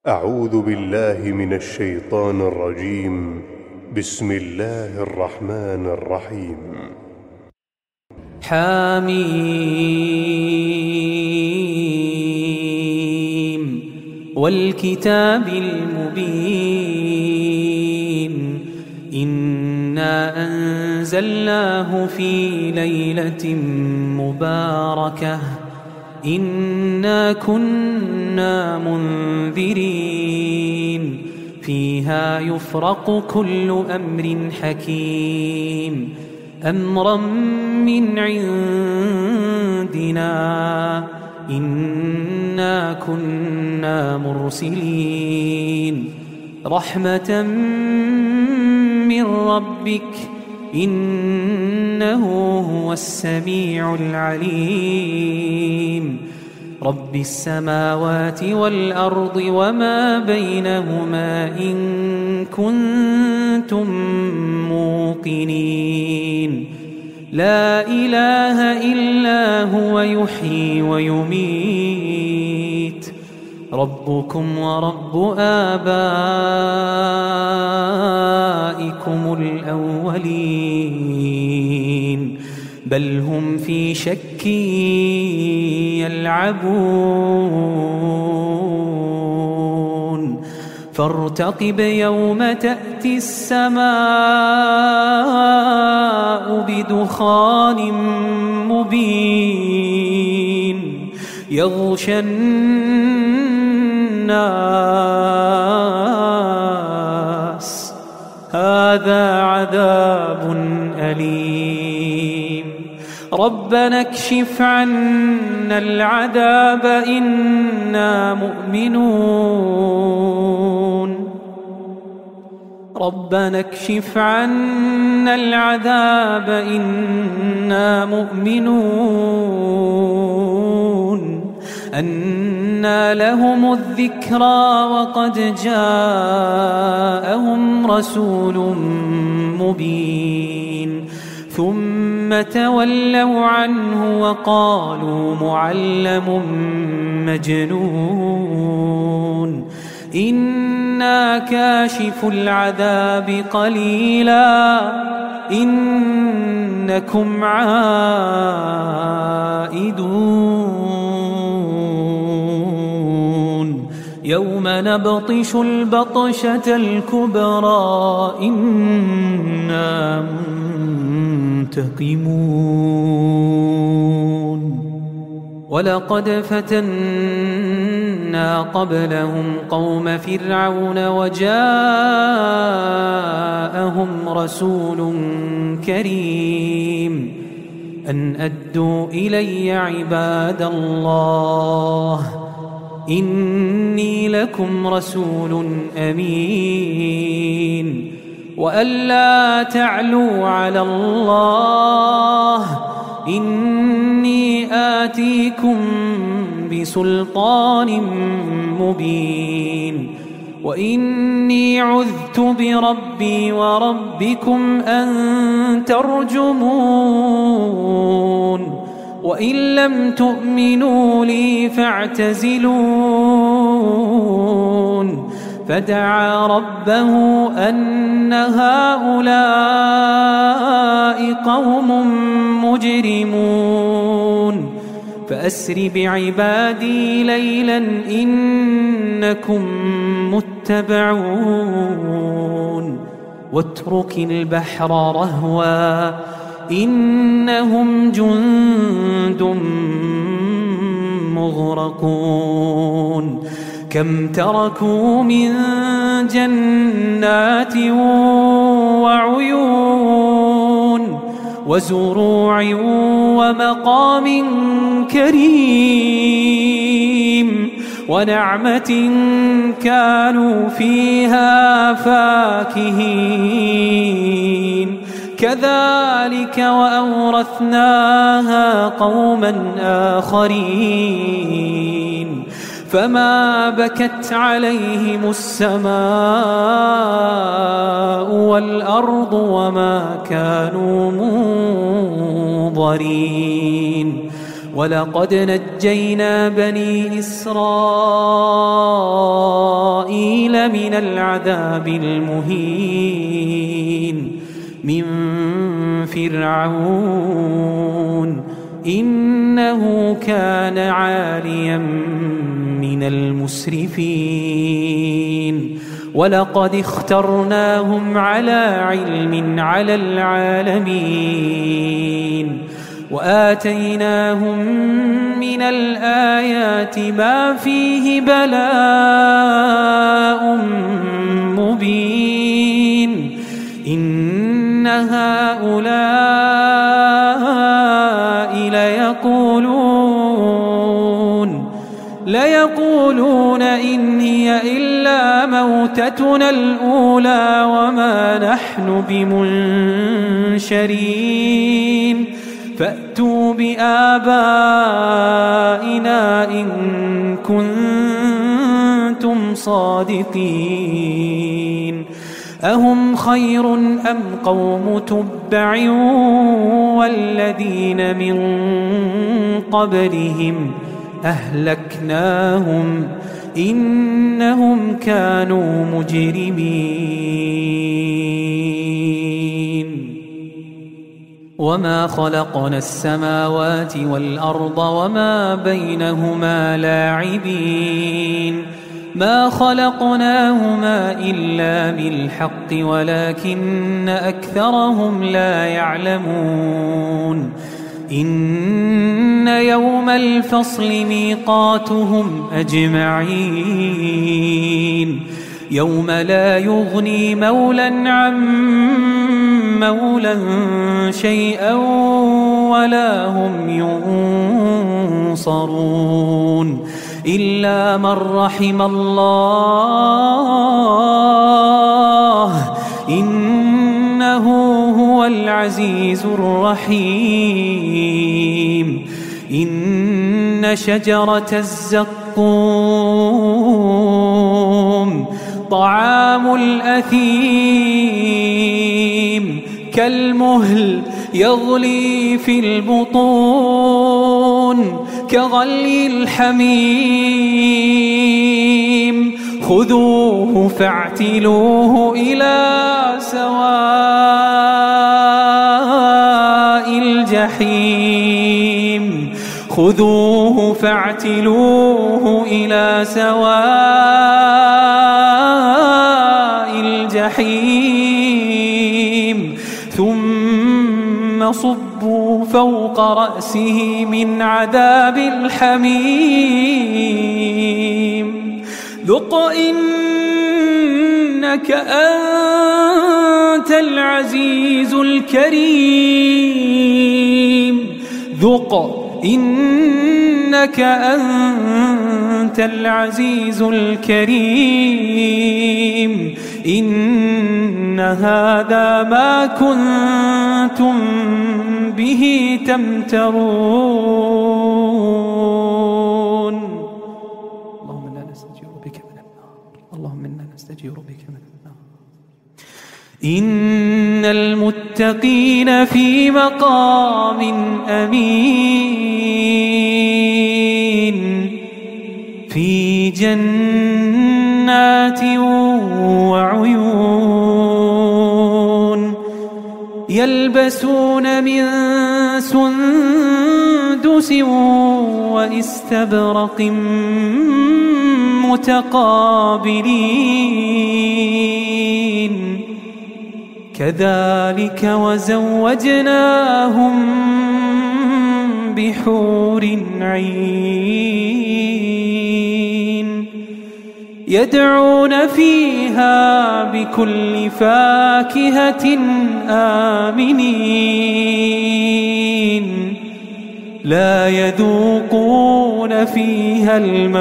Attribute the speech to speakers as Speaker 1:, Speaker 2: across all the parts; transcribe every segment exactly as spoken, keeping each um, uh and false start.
Speaker 1: أعوذ بالله من الشيطان الرجيم. بسم الله الرحمن الرحيم.
Speaker 2: حميم والكتاب المبين إنا أنزلناه في ليلة مباركة إنا كنا منذرين فيها يفرق كل أمر حكيم أمرا من عندنا إنا كنا مرسلين رحمة من ربك إنه هو السميع العليم رب السماوات والأرض وما بينهما إن كنتم موقنين لا إله إلا هو يحيي ويميت ربكم ورب آبائكم الأولين بل هم في شك يلعبون فارتقب يوم تأتي السماء بدخان مبين يغشى الناس هذا عذاب أليم ربنا اكشف عنا العذاب إنا مؤمنون ربنا اكشف عنا العذاب إنا مؤمنون أنى لهم الذكرى وقد جاءهم رسول مبين ثم تولوا عنه وقالوا معلم مجنون إنا كاشف العذاب قليلا إنكم عائدون يوم نبطش البطشة الكبرى إنا منتقمون ولقد فتنا قبلهم قوم فرعون وجاءهم رسول كريم أن أدوا إلي عباد الله إني لكم رسول أمين وألا تعلوا على الله إني آتيكم بسلطان مبين وإني عذت بربي وربكم أن ترجمون وإن لم تؤمنوا لي فاعتزلون فدعا ربه أن هؤلاء قوم مجرمون فأسر بعبادي ليلا إنكم متبعون واترك البحر رهوا إنهم جند مغرقون كم تركوا من جنات وعيون وزروع ومقام كريم ونعمة كانوا فيها فاكهين كذلك وأورثناها قوما آخرين فما بكت عليهم السماء والأرض وما كانوا منظرين ولقد نجينا بني إسرائيل من العذاب المهين من فرعون إنه كان عاليا من المسرفين ولقد اخترناهم على علم على العالمين وآتيناهم من الآيات ما فيه بلاء مبين إن هؤلاء ليقولون ليقولون إن هي إلا موتتنا الأولى وما نحن بمنشرين فأتوا بآبائنا إن كنتم صادقين أهم خير أم قوم تبع والذين من قبلهم أهلكناهم إنهم كانوا مجرمين وما خلقنا السماوات والأرض وما بينهما لاعبين ما خلقناهما إلا بالحق ولكن أكثرهم لا يعلمون إن يوم الفصل ميقاتهم أجمعين يوم لا يغني مولا عن مولا شيئا ولا هم ينصرون إلا من رحم الله إنه هو العزيز الرحيم إن شجرة الزقوم طعام الأثيم كالمهل يغلي في البطون كغلي الحميم خذوه فاعتلوه إلى سواء الجحيم خذوه فاعتلوه إلى سواء الجحيم ثم صبوا فوق رأسه من عذاب الحميم ذق إنك أنت العزيز الكريم ذق إنك أنت العزيز الكريم إن هذا ما كنتم به تمترون اللهم إنا نستجير بك من النار اللهم إنا نستجير بك من النار إن المتقين في مقام أمين في جنات وعيون يلبسون من سندس واستبرق متقابلين كذلك وزوجناهم بحور عين يدعون فيها بكل فاكهة آمنين لا يذوقون فيها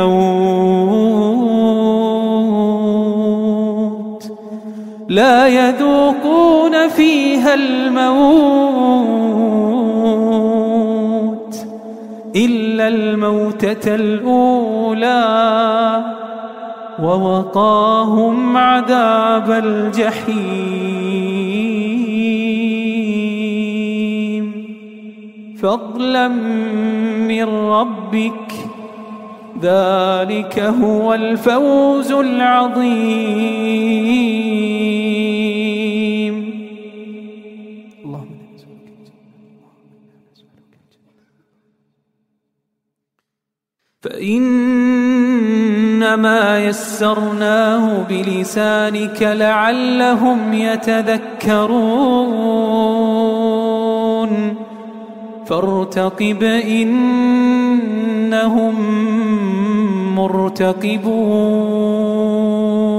Speaker 2: الموت لا يذوقون فيها الموت إلا الموتة الأولى ووقاهم عذاب الجحيم فضلا من ربك ذلك هو الفوز العظيم. اللهم نسألك فإنما يسرناه بلسانك لعلهم يتذكرون فارتقب إنهم مرتقبون.